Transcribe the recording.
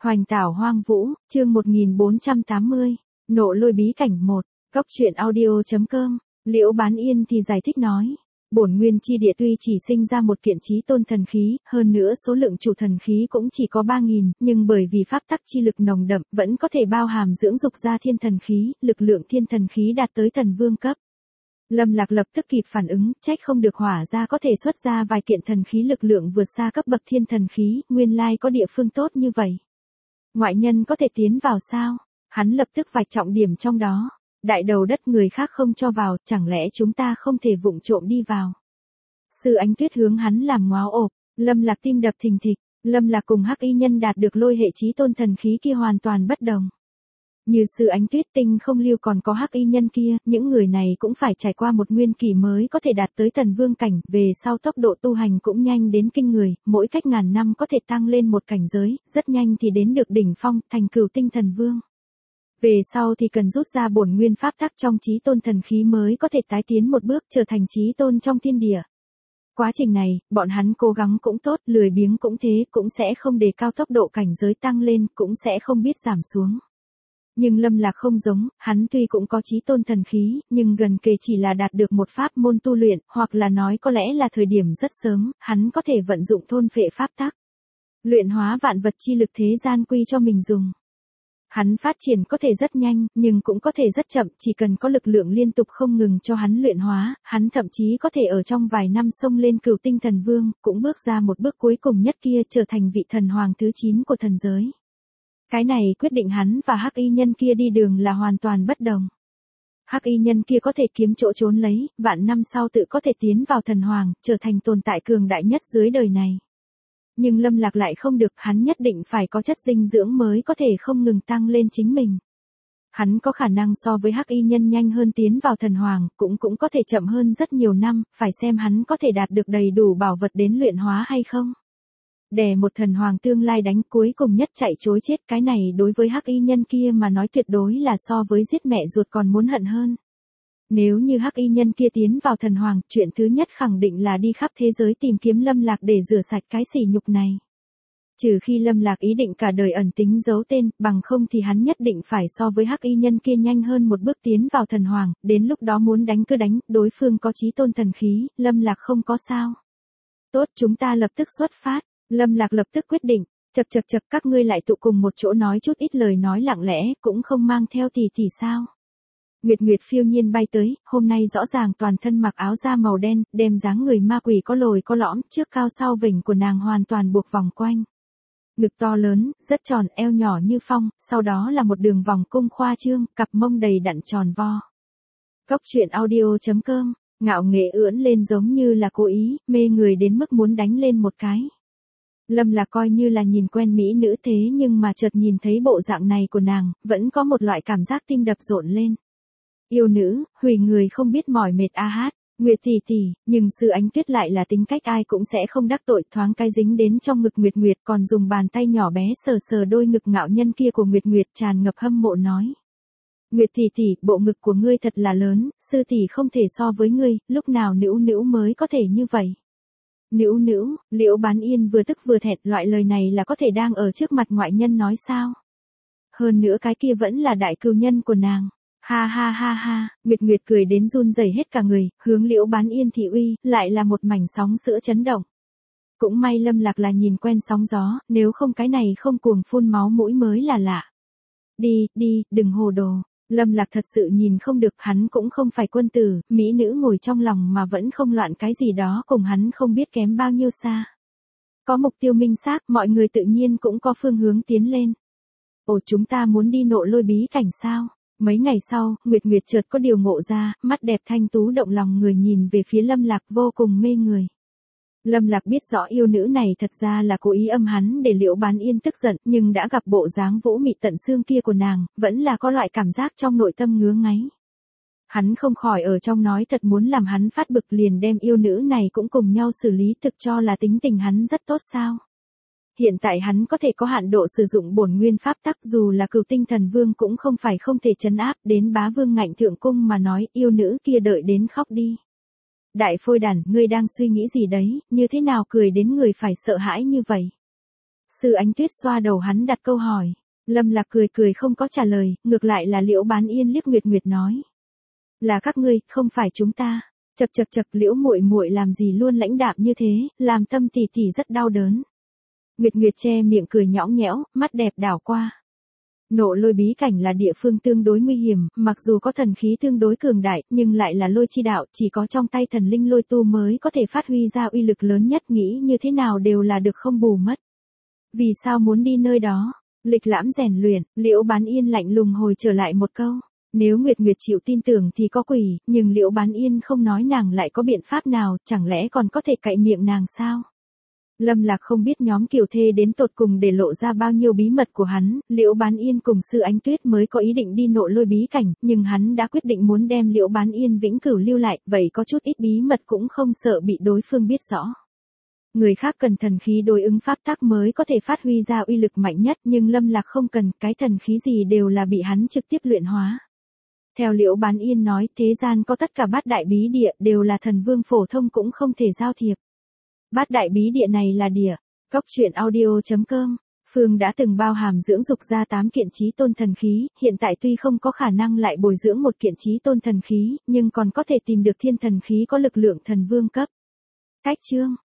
Hoành tảo hoang vũ, chương 1480, nộ lôi bí cảnh 1, Cốc truyện audio.com, Liễu Bán Yên thì giải thích nói. Bổn nguyên chi địa tuy chỉ sinh ra một kiện chí tôn thần khí, hơn nữa số lượng chủ thần khí cũng chỉ có 3.000, nhưng bởi vì pháp tắc chi lực nồng đậm, vẫn có thể bao hàm dưỡng dục ra thiên thần khí, lực lượng thiên thần khí đạt tới thần vương cấp. Lâm Lạc lập tức kịp phản ứng, trách không được hỏa ra có thể xuất ra vài kiện thần khí lực lượng vượt xa cấp bậc thiên thần khí, nguyên lai có địa phương tốt như vậy. Ngoại nhân có thể tiến vào sao? Hắn lập tức vạch trọng điểm trong đó. Đại đầu đất người khác không cho vào, chẳng lẽ chúng ta không thể vụng trộm đi vào? Sư Ánh Tuyết hướng hắn làm ngoáo ộp, Lâm Lạc tim đập thình thịch, Lâm Lạc cùng Hắc Y Nhân đạt được lôi hệ chí tôn thần khí kia hoàn toàn bất đồng. Như Sư Ánh Tuyết, Tinh Không Lưu còn có Hắc Y Nhân kia, những người này cũng phải trải qua một nguyên kỳ mới có thể đạt tới thần vương cảnh, về sau tốc độ tu hành cũng nhanh đến kinh người, mỗi cách ngàn năm có thể tăng lên một cảnh giới, rất nhanh thì đến được đỉnh phong, thành cửu tinh thần vương. Về sau thì cần rút ra bổn nguyên pháp tắc trong chí tôn thần khí mới có thể tái tiến một bước trở thành chí tôn trong thiên địa. Quá trình này, bọn hắn cố gắng cũng tốt, lười biếng cũng thế, cũng sẽ không đề cao tốc độ cảnh giới tăng lên, cũng sẽ không biết giảm xuống. Nhưng Lâm Lạc không giống, hắn tuy cũng có chí tôn thần khí, nhưng gần kề chỉ là đạt được một pháp môn tu luyện, hoặc là nói có lẽ là thời điểm rất sớm, hắn có thể vận dụng thôn phệ pháp tắc. Luyện hóa vạn vật chi lực thế gian quy cho mình dùng. Hắn phát triển có thể rất nhanh, nhưng cũng có thể rất chậm, chỉ cần có lực lượng liên tục không ngừng cho hắn luyện hóa, hắn thậm chí có thể ở trong vài năm xông lên cửu tinh thần vương, cũng bước ra một bước cuối cùng nhất kia trở thành vị thần hoàng thứ 9 của thần giới. Cái này quyết định hắn và Hắc Y Nhân kia đi đường là hoàn toàn bất đồng. Hắc Y Nhân kia có thể kiếm chỗ trốn lấy, vạn năm sau tự có thể tiến vào thần hoàng, trở thành tồn tại cường đại nhất dưới đời này. Nhưng Lâm Lạc lại không được, hắn nhất định phải có chất dinh dưỡng mới có thể không ngừng tăng lên chính mình. Hắn có khả năng so với Hắc Y Nhân nhanh hơn tiến vào thần hoàng, cũng có thể chậm hơn rất nhiều năm, phải xem hắn có thể đạt được đầy đủ bảo vật đến luyện hóa hay không. Đè một thần hoàng tương lai đánh cuối cùng nhất chạy chối chết, cái này đối với Hắc Y Nhân kia mà nói tuyệt đối là so với giết mẹ ruột còn muốn hận hơn. Nếu như Hắc Y Nhân kia tiến vào thần hoàng, chuyện thứ nhất khẳng định là đi khắp thế giới tìm kiếm Lâm Lạc để rửa sạch cái sỉ nhục này. Trừ khi Lâm Lạc ý định cả đời ẩn tính giấu tên, bằng không thì hắn nhất định phải so với Hắc Y Nhân kia nhanh hơn một bước tiến vào thần hoàng, đến lúc đó muốn đánh cứ đánh, đối phương có chí tôn thần khí, Lâm Lạc không có sao. Tốt, chúng ta lập tức xuất phát. Lâm Lạc lập tức quyết định, chậc các ngươi lại tụ cùng một chỗ nói chút ít lời nói lặng lẽ, cũng không mang theo tỷ sao. Nguyệt phiêu nhiên bay tới, hôm nay rõ ràng toàn thân mặc áo da màu đen, đem dáng người ma quỷ có lồi có lõm, trước cao sau vểnh của nàng hoàn toàn buộc vòng quanh. Ngực to lớn, rất tròn, eo nhỏ như phong, sau đó là một đường vòng cung khoa trương, cặp mông đầy đặn tròn vo. Cốc truyện audio.com, ngạo nghệ ưỡn lên giống như là cố ý, mê người đến mức muốn đánh lên một cái. Lâm Lạc coi như là nhìn quen mỹ nữ thế nhưng mà chợt nhìn thấy bộ dạng này của nàng, vẫn có một loại cảm giác tim đập rộn lên. Yêu nữ, hủy người không biết mỏi mệt a hát, Nguyệt tỷ, nhưng Sư Ánh Tuyết lại là tính cách ai cũng sẽ không đắc tội, thoáng cái dính đến trong ngực Nguyệt còn dùng bàn tay nhỏ bé sờ đôi ngực ngạo nhân kia của Nguyệt tràn ngập hâm mộ nói. Nguyệt tỷ, bộ ngực của ngươi thật là lớn, sư tỷ không thể so với ngươi, lúc nào nữ mới có thể như vậy. Nữ, Liễu Bán Yên vừa tức vừa thẹn, loại lời này là có thể đang ở trước mặt ngoại nhân nói sao? Hơn nữa cái kia vẫn là đại cừu nhân của nàng. Ha, Nguyệt cười đến run rẩy hết cả người, hướng Liễu Bán Yên thị uy, lại là một mảnh sóng sữa chấn động. Cũng may Lâm Lạc là nhìn quen sóng gió, nếu không cái này không cuồng phun máu mũi mới là lạ. Đi, đừng hồ đồ. Lâm Lạc thật sự nhìn không được, hắn cũng không phải quân tử, mỹ nữ ngồi trong lòng mà vẫn không loạn cái gì đó cùng hắn không biết kém bao nhiêu xa. Có mục tiêu minh xác, mọi người tự nhiên cũng có phương hướng tiến lên. Ồ, chúng ta muốn đi nộ lôi bí cảnh sao? Mấy ngày sau, Nguyệt chợt có điều ngộ ra, mắt đẹp thanh tú động lòng người nhìn về phía Lâm Lạc vô cùng mê người. Lâm Lạc biết rõ yêu nữ này thật ra là cố ý âm hắn để Liễu Bán Yên tức giận, nhưng đã gặp bộ dáng vũ mị tận xương kia của nàng, vẫn là có loại cảm giác trong nội tâm ngứa ngáy. Hắn không khỏi ở trong nói thật muốn làm hắn phát bực, liền đem yêu nữ này cũng cùng nhau xử lý, thực cho là tính tình hắn rất tốt sao. Hiện tại hắn có thể có hạn độ sử dụng bổn nguyên pháp tắc, dù là cửu tinh thần vương cũng không phải không thể trấn áp, đến bá vương ngạnh thượng cung mà nói, yêu nữ kia đợi đến khóc đi. Đại phôi đàn, ngươi đang suy nghĩ gì đấy, như thế nào cười đến người phải sợ hãi như vậy? Sư Ánh Tuyết xoa đầu hắn đặt câu hỏi. Lâm Lạc cười cười không có trả lời, ngược lại là Liễu Bán Yên liếc Nguyệt Nguyệt nói. Là các ngươi, không phải chúng ta. Chậc chậc chậc, Liễu muội muội làm gì luôn lãnh đạm như thế, làm Tâm tỷ tỷ rất đau đớn. Nguyệt Nguyệt che miệng cười nhõng nhẽo, mắt đẹp đảo qua. Nộ lôi bí cảnh là địa phương tương đối nguy hiểm, mặc dù có thần khí tương đối cường đại, nhưng lại là lôi chi đạo, chỉ có trong tay thần linh lôi tu mới có thể phát huy ra uy lực lớn nhất, nghĩ như thế nào đều là được không bù mất. Vì sao muốn đi nơi đó? Lịch lãm rèn luyện, Liễu Bán Yên lạnh lùng hồi trở lại một câu. Nếu Nguyệt Nguyệt chịu tin tưởng thì có quỷ, nhưng Liễu Bán Yên không nói nàng lại có biện pháp nào, chẳng lẽ còn có thể cậy miệng nàng sao? Lâm Lạc không biết nhóm Kiều Thê đến tột cùng để lộ ra bao nhiêu bí mật của hắn, Liễu Bán Yên cùng Sư Ánh Tuyết mới có ý định đi nộ lôi bí cảnh, nhưng hắn đã quyết định muốn đem Liễu Bán Yên vĩnh cửu lưu lại, vậy có chút ít bí mật cũng không sợ bị đối phương biết rõ. Người khác cần thần khí đối ứng pháp tắc mới có thể phát huy ra uy lực mạnh nhất, nhưng Lâm Lạc không cần, cái thần khí gì đều là bị hắn trực tiếp luyện hóa. Theo Liễu Bán Yên nói, thế gian có tất cả bát đại bí địa đều là thần vương phổ thông cũng không thể giao thiệp. Bát đại bí địa này là địa. Cốc truyện audio.com. Phương đã từng bao hàm dưỡng dục ra 8 kiện chí tôn thần khí, hiện tại tuy không có khả năng lại bồi dưỡng một kiện chí tôn thần khí, nhưng còn có thể tìm được thiên thần khí có lực lượng thần vương cấp. Cách chương